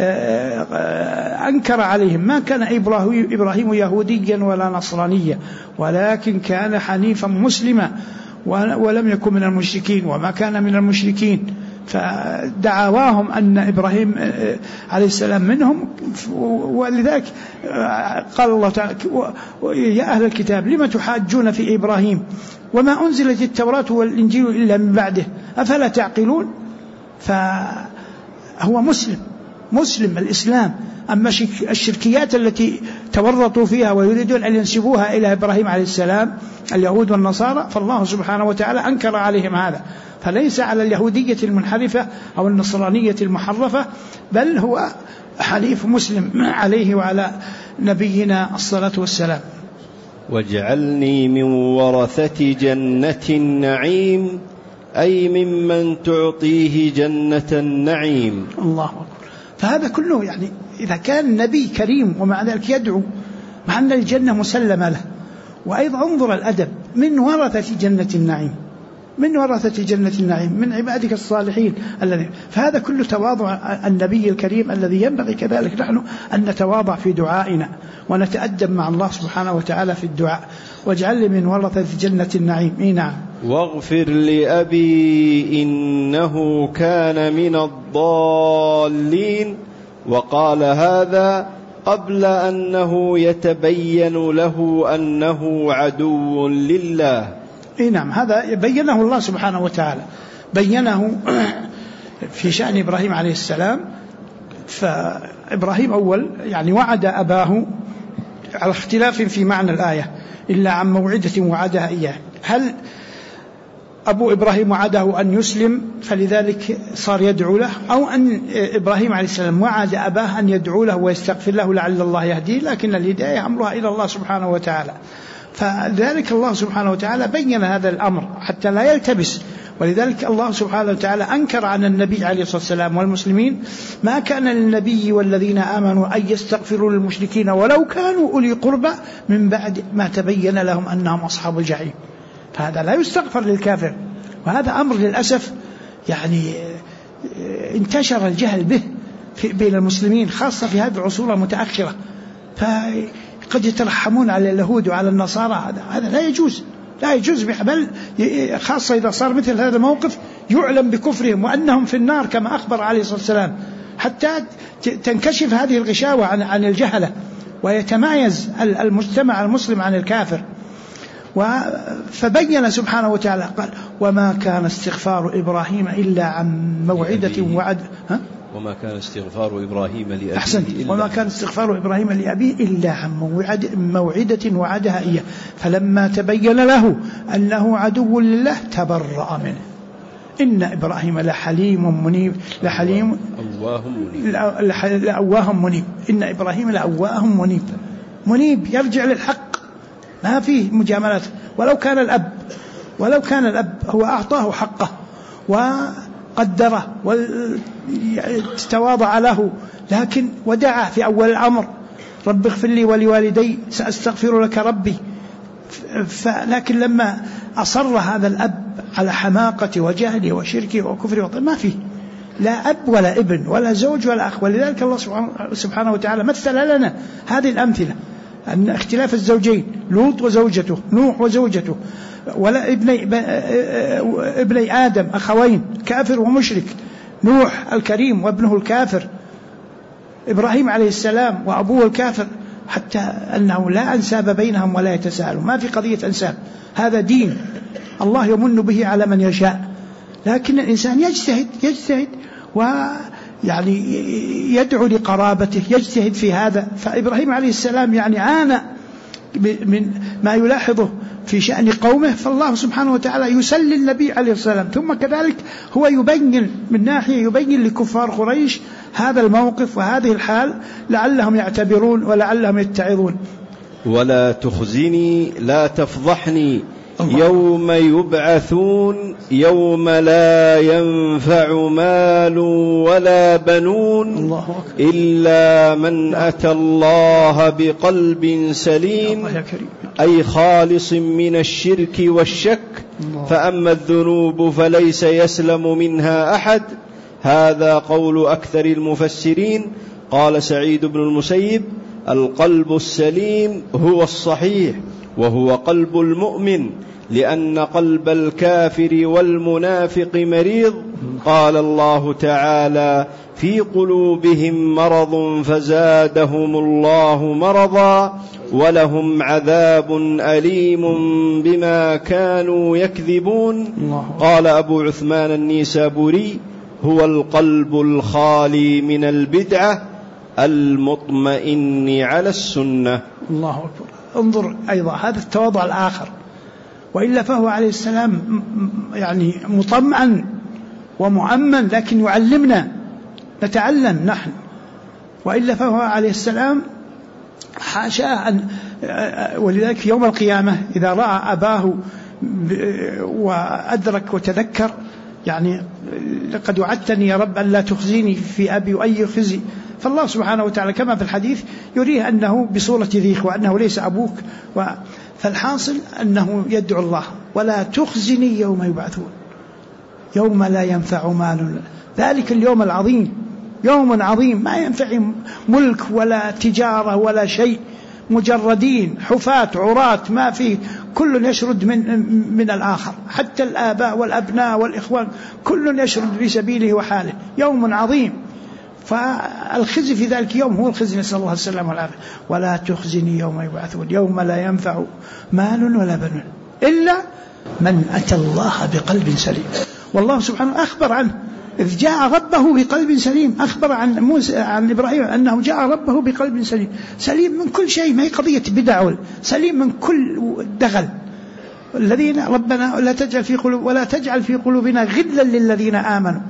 أنكر عليهم: ما كان إبراهيم يهوديا ولا نصرانيا ولكن كان حنيفا مسلما ولم يكن من المشركين وما كان من المشركين. فدعواهم أن إبراهيم عليه السلام منهم. ولذلك قال الله تعالى: يا أهل الكتاب لم تحاجون في إبراهيم وما أنزلت التوراة والإنجيل إلا من بعده أفلا تعقلون. فهو مسلم الإسلام. أما الشركيات التي تورطوا فيها ويريدون أن ينسبوها إلى إبراهيم عليه السلام اليهود والنصارى، فالله سبحانه وتعالى أنكر عليهم هذا. فليس على اليهودية المنحرفة أو النصرانية المحرفة، بل هو حنيف مسلم عليه وعلى نبينا الصلاة والسلام. واجعلني من ورثة جنة النعيم، أي ممن تعطيه جنة النعيم. الله أكبر. فهذا كله يعني إذا كان نبي كريم ومع ذلك يدعو مع أن الجنة مسلمة له. وأيضا انظر الأدب: من ورثة جنة النعيم، من ورثة جنة النعيم، من عبادك الصالحين الذين. فهذا كله تواضع النبي الكريم الذي ينبغي كذلك نحن أن نتواضع في دعائنا ونتأدب مع الله سبحانه وتعالى في الدعاء. واجعل لي من ورثة جنة النعيم. نعم. واغفر لأبي إنه كان من الضالين. وقال هذا قبل أنه يتبين له أنه عدو لله. نعم، هذا بينه الله سبحانه وتعالى، بينه في شأن إبراهيم عليه السلام. فإبراهيم أول يعني وعد أباه على اختلاف في معنى الآية إلا عن موعدة وعدها إياه. هل أبو إبراهيم وعده أن يسلم فلذلك صار يدعو له، أو أن إبراهيم عليه السلام وعد أباه أن يدعو له ويستغفر له لعل الله يهديه، لكن الهداية أمرها إلى الله سبحانه وتعالى. فذلك الله سبحانه وتعالى بين هذا الأمر حتى لا يلتبس، ولذلك الله سبحانه وتعالى أنكر عن النبي عليه الصلاة والسلام والمسلمين ما كان للنبي والذين آمنوا أن يستغفروا للمشركين ولو كانوا أولي قربى من بعد ما تبين لهم أنهم أصحاب الجحيم. فهذا لا يستغفر للكافر، وهذا أمر للأسف يعني انتشر الجهل به بين المسلمين خاصة في هذه العصور المتأخرة، فقد يترحمون على اليهود وعلى النصارى. هذا لا يجوز بل خاصة إذا صار مثل هذا الموقف يعلم بكفرهم وأنهم في النار كما أخبر عليه الصلاة والسلام، حتى تنكشف هذه الغشاوة عن الجهلة ويتمايز المجتمع المسلم عن الكافر. فبين سبحانه وتعالى قال وما كان استغفار إبراهيم إلا عن موعدة وعد وما كان استغفار إبراهيم لأبيه وما كان استغفار إبراهيم لأبيه إلا عن موعدة وعدها إياه فلما تبين له أنه عدو لله تبرأ منه إن إبراهيم لحليم منيب لأواه منيب إن إبراهيم لأواه منيب يرجع للحق، ما فيه مجاملات. ولو كان الأب هو أعطاه حقه وقدره وتواضع له، لكن ودعا في أول الأمر رب اغفر لي ولوالدي سأستغفر لك ربي. لكن لما أصر هذا الأب على حماقة وجهله وشركه وكفره ما فيه لا أب ولا ابن ولا زوج ولا أخ. ولذلك الله سبحانه وتعالى مثل لنا هذه الأمثلة، أن اختلاف الزوجين لوط وزوجته، نوح وزوجته، ولا ابني آدم أخوين كافر ومشرك، نوح الكريم وابنه الكافر، إبراهيم عليه السلام وأبوه الكافر، حتى أنه لا أنساب بينهم ولا يتساءلوا، ما في قضية أنساب. هذا دين الله يمن به على من يشاء، لكن الإنسان يجتهد ويعني يدعو لقرابته، يجتهد في هذا. فإبراهيم عليه السلام يعني عانى من ما يلاحظه في شأن قومه، فالله سبحانه وتعالى يسلي النبي عليه السلام، ثم كذلك هو يبين من ناحية يبين لكفار قريش هذا الموقف وهذه الحال لعلهم يعتبرون ولعلهم يتعظون. ولا تخزني لا تفضحني يوم يبعثون يوم لا ينفع مال ولا بنون إلا من أتى الله بقلب سليم أي خالص من الشرك والشك. فأما الذنوب فليس يسلم منها أحد. هذا قول أكثر المفسرين. قال سعيد بن المسيب القلب السليم هو الصحيح وهو قلب المؤمن، لأن قلب الكافر والمنافق مريض. قال الله تعالى في قلوبهم مرض فزادهم الله مرضا ولهم عذاب أليم بما كانوا يكذبون. قال أبو عثمان النيسابوري هو القلب الخالي من البدعة المطمئن على السنة. الله أكبر. انظر أيضا هذا التواضع الآخر، وإلا فهو عليه السلام يعني مطمئن ومؤمن، لكن يعلمنا نتعلم نحن. وإلا فهو عليه السلام حاشا أن، ولذلك يوم القيامة إذا رأى أباه وأدرك وتذكر يعني لقد وعدتني يا رب أن لا تخزيني في أبي وأي خزي، فالله سبحانه وتعالى كما في الحديث يريه أنه بصورة ذيخ وأنه ليس أبوك. فالحاصل أنه يدعو الله ولا تخزني يوم يبعثون يوم لا ينفع مال. ذلك اليوم العظيم يوم عظيم ما ينفع ملك ولا تجارة ولا شيء، مجردين حفاة عراة ما فيه، كل يشرد من الآخر، حتى الآباء والأبناء والإخوان كل يشرد في سبيله وحاله. يوم عظيم، فالخزي في ذلك يوم هو الخزي، نسأل الله السلامة والعافية. ولا تخزني يوم يبعثون يوم لا ينفع مال ولا بنون إلا من أتى الله بقلب سليم. والله سبحانه أخبر عنه إذ جاء ربه بقلب سليم. أخبر عن موسى عن إبراهيم أنه جاء ربه بقلب سليم، سليم من كل شيء، ما هي قضية بدع، سليم من كل دغل. الذين ربنا ولا تجعل في قلوبنا غلا للذين آمنوا.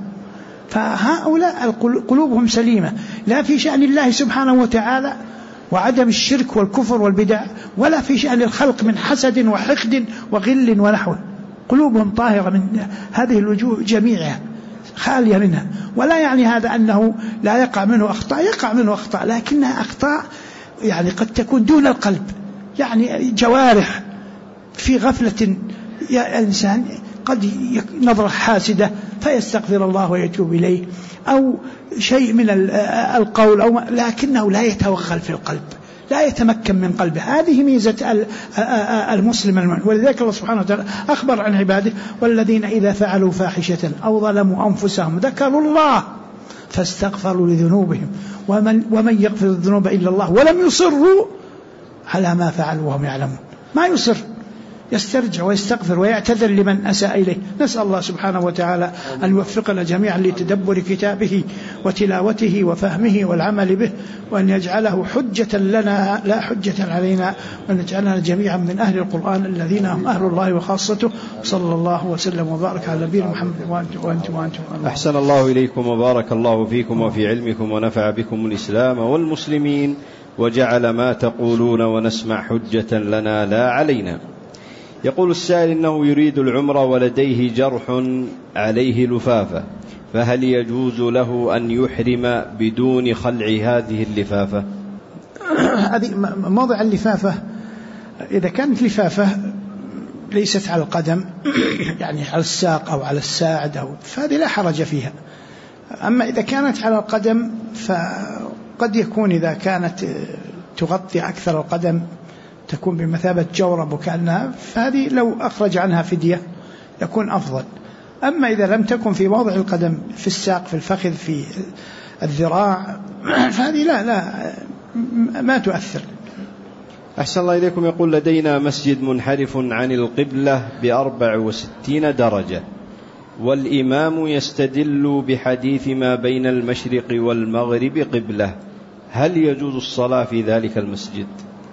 فهؤلاء قلوبهم سليمة، لا في شأن الله سبحانه وتعالى وعدم الشرك والكفر والبدع، ولا في شأن الخلق من حسد وحقد وغل ونحوه. قلوبهم طاهرة من هذه الوجوه جميعها، خالية منها. ولا يعني هذا أنه لا يقع منه أخطاء، يقع منه أخطاء، لكنها أخطاء يعني قد تكون دون القلب، يعني جوارح في غفلة. يا إنسان قد نظرة حاسدة فيستغفر الله ويتوب إليه، أو شيء من القول، لكنه لا يتوغل في القلب، لا يتمكن من قلبه. هذه ميزة المسلم المؤمن. ولذلك الله سبحانه وتعالى أخبر عن عباده: والذين إذا فعلوا فاحشة أو ظلموا أنفسهم ذكروا الله فاستغفروا لذنوبهم ومن يغفر الذنوب إلا الله ولم يصروا على ما فعلوا وهم يعلمون. ما يصر، يسترجع ويستغفر ويعتذر لمن أساء إليه. نسأل الله سبحانه وتعالى أن يوفقنا جميعا لتدبر كتابه وتلاوته وفهمه والعمل به، وأن يجعله حجة لنا لا حجة علينا، وأن يجعلنا جميعا من أهل القرآن الذين هم أهل الله وخاصته. صلى الله وسلم وبارك على نبينا محمد وأنتم أحسن الله إليكم وبارك الله فيكم وفي علمكم ونفع بكم الإسلام والمسلمين، وجعل ما تقولون ونسمع حجة لنا لا علينا. يقول السائل إنه يريد العمرة ولديه جرح عليه لفافة، فهل يجوز له أن يحرم بدون خلع هذه اللفافة؟ هذه موضع اللفافة إذا كانت لفافة ليست على القدم يعني على الساق أو على الساعد فهذه لا حرج فيها. أما إذا كانت على القدم فقد يكون إذا كانت تغطي أكثر القدم تكون بمثابة جورب وكأنها، فهذه لو أخرج عنها فدية يكون أفضل. أما إذا لم تكن في موضع القدم، في الساق، في الفخذ، في الذراع، فهذه لا ما تؤثر. أحسن الله إليكم. يقول لدينا مسجد منحرف عن القبلة ب64 درجة، والإمام يستدل بحديث ما بين المشرق والمغرب قبلة، هل يجوز الصلاة في ذلك المسجد؟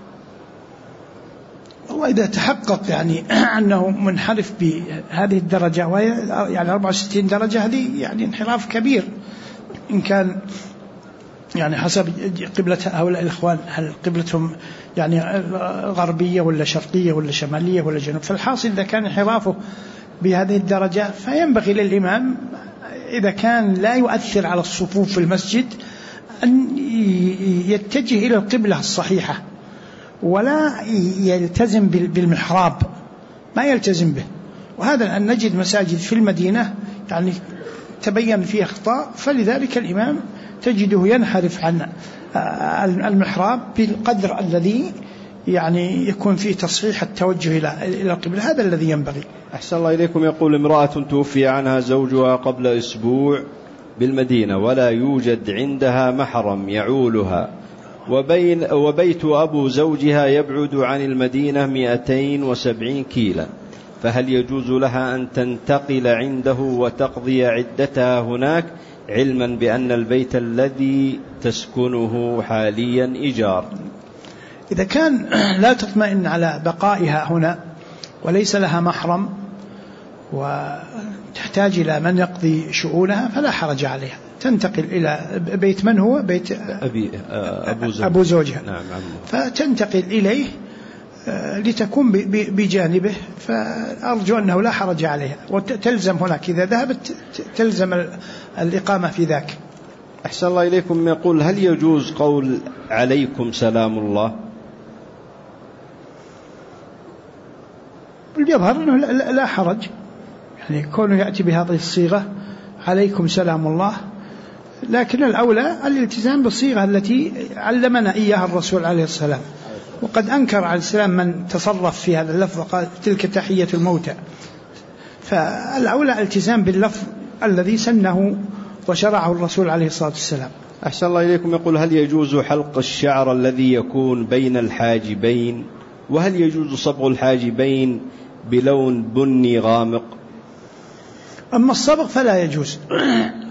وإذا تحقق يعني أنه منحرف بهذه الدرجة، وهي يعني 64 درجة، هذه يعني انحراف كبير. إن كان يعني حسب قبلة هؤلاء الإخوان، هل قبلتهم يعني غربية ولا شرقية ولا شمالية ولا جنوب؟ فالحاصل إذا كان انحرافه بهذه الدرجة فينبغي للإمام إذا كان لا يؤثر على الصفوف في المسجد أن يتجه إلى القبلة الصحيحة، ولا يلتزم بالمحراب، ما يلتزم به. وهذا أن نجد مساجد في المدينة يعني تبين فيها أخطاء، فلذلك الإمام تجده ينحرف عن المحراب بالقدر الذي يعني يكون فيه تصحيح التوجه إلى القبلة. هذا الذي ينبغي. أحسن الله إليكم. يقول امرأة توفي عنها زوجها قبل أسبوع بالمدينة، ولا يوجد عندها محرم يعولها، وبيت أبو زوجها يبعد عن المدينة 270 كيلا، فهل يجوز لها أن تنتقل عنده وتقضي عدتها هناك، علما بأن البيت الذي تسكنه حاليا إيجار؟ إذا كان لا تطمئن على بقائها هنا وليس لها محرم وتحتاج إلى من يقضي شؤونها فلا حرج عليها، تنتقل إلى بيت من هو بيت أبو زوجها. نعم. فتنتقل إليه لتكون بجانبه، فأرجو أنه لا حرج عليها، وتلزم هناك إذا ذهبت تلزم الإقامة في ذاك. أحسن الله إليكم. يقول هل يجوز قول عليكم سلام الله؟ يظهر أنه لا حرج، يعني كونه يأتي بهذه الصيغة عليكم سلام الله، لكن الأولى الالتزام بالصيغة التي علمنا إياها الرسول عليه السلام، وقد أنكر عليه السلام من تصرف في هذا اللفظ وقال تلك تحية الموتى، فالأولى التزام باللفظ الذي سنه وشرعه الرسول عليه الصلاة والسلام. أحسن الله إليكم. يقول هل يجوز حلق الشعر الذي يكون بين الحاجبين، وهل يجوز صبغ الحاجبين بلون بني غامق؟ أما الصبغ فلا يجوز،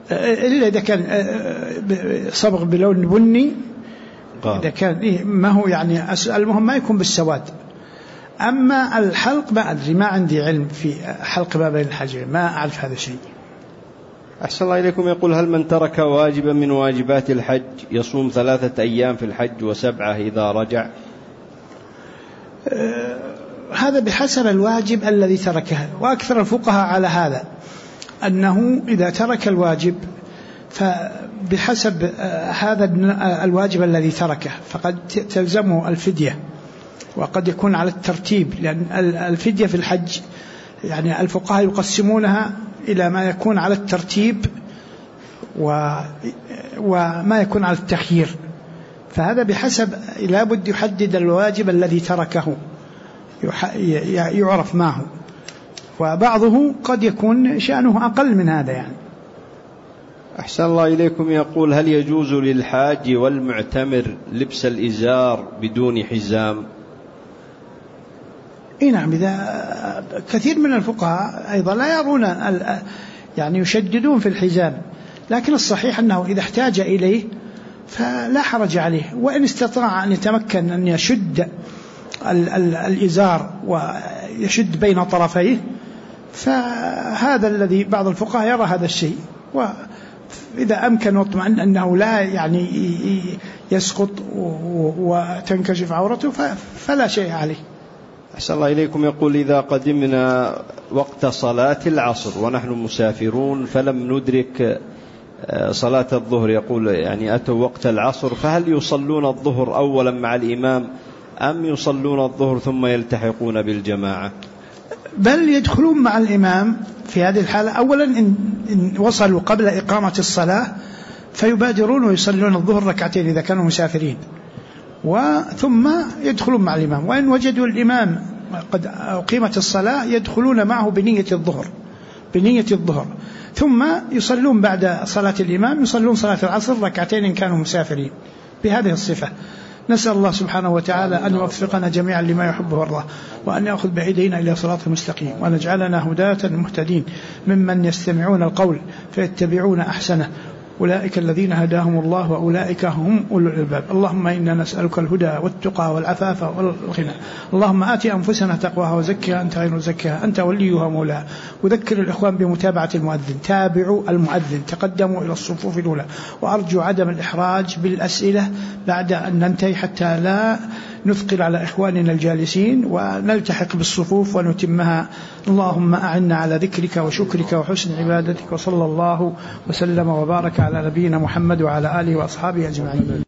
إلا إذا كان صبغ بلون بني، إذا كان ما هو يعني المهم ما يكون بالسواد. أما الحلق ما أدري، ما عندي علم في حلق ما بين الحاجبين، ما أعرف هذا الشيء. أحسن الله إليكم. يقول: هل من ترك واجبا من واجبات الحج يصوم 3 أيام في الحج و7 إذا رجع؟ هذا بحسب الواجب الذي تركه، وأكثر الفقهاء على هذا، أنه إذا ترك الواجب فبحسب هذا الواجب الذي تركه فقد تلزمه الفدية، وقد يكون على الترتيب، لأن الفدية في الحج يعني الفقهاء يقسمونها إلى ما يكون على الترتيب وما يكون على التخيير، فهذا بحسب لابد يحدد الواجب الذي تركه يعرف ما هو، وبعضه قد يكون شأنه أقل من هذا يعني. أحسن الله إليكم. يقول: هل يجوز للحاج والمعتمر لبس الإزار بدون حزام؟ نعم، إذا كثير من الفقهاء أيضا لا يرون يعني يشددون في الحزام، لكن الصحيح أنه إذا احتاج إليه فلا حرج عليه، وإن استطاع أن يتمكن أن يشد الإزار ويشد بين طرفيه فهذا الذي بعض الفقهاء يرى هذا الشيء، وإذا أمكن واطمئن أنه لا يعني يسقط وتنكشف عورته فلا شيء عليه. أحسن الله إليكم. يقول: إذا قدمنا وقت صلاة العصر ونحن مسافرون فلم ندرك صلاة الظهر، يقول يعني أتوا وقت العصر، فهل يصلون الظهر أولا مع الإمام أم يصلون الظهر ثم يلتحقون بالجماعة؟ بل يدخلون مع الإمام في هذه الحالة. أولا إن وصلوا قبل إقامة الصلاة فيبادرون ويصلون الظهر ركعتين إذا كانوا مسافرين، وثم يدخلون مع الإمام، وإن وجدوا الإمام قد أقيمت الصلاة يدخلون معه بنية الظهر، ثم يصلون بعد صلاة الإمام يصلون صلاة العصر ركعتين إن كانوا مسافرين بهذه الصفة. نسأل الله سبحانه وتعالى أن يوفقنا جميعا لما يحبه الله، وأن يأخذ بأيدينا إلى صراط المستقيم، وأن يجعلنا هداة مهتدين ممن يستمعون القول فيتبعون أحسنه، أولئك الذين هداهم الله وأولئك هم أولو الألباب. اللهم إنا نسألك الهدى والتقى والعفاف والغنى. اللهم آت أنفسنا تقواها وزكها أنت خير زكها أنت وليها مولاها. وذكر الإخوان بمتابعة المؤذن، تابعوا المؤذن، تقدموا إلى الصفوف الأولى، وأرجو عدم الإحراج بالأسئلة بعد أن ننتهي حتى لا نثقل على إخواننا الجالسين، ونلتحق بالصفوف ونتمها. اللهم أعنا على ذكرك وشكرك وحسن عبادتك، وصلى الله وسلم وبارك على نبينا محمد وعلى آله وأصحابه أجمعين.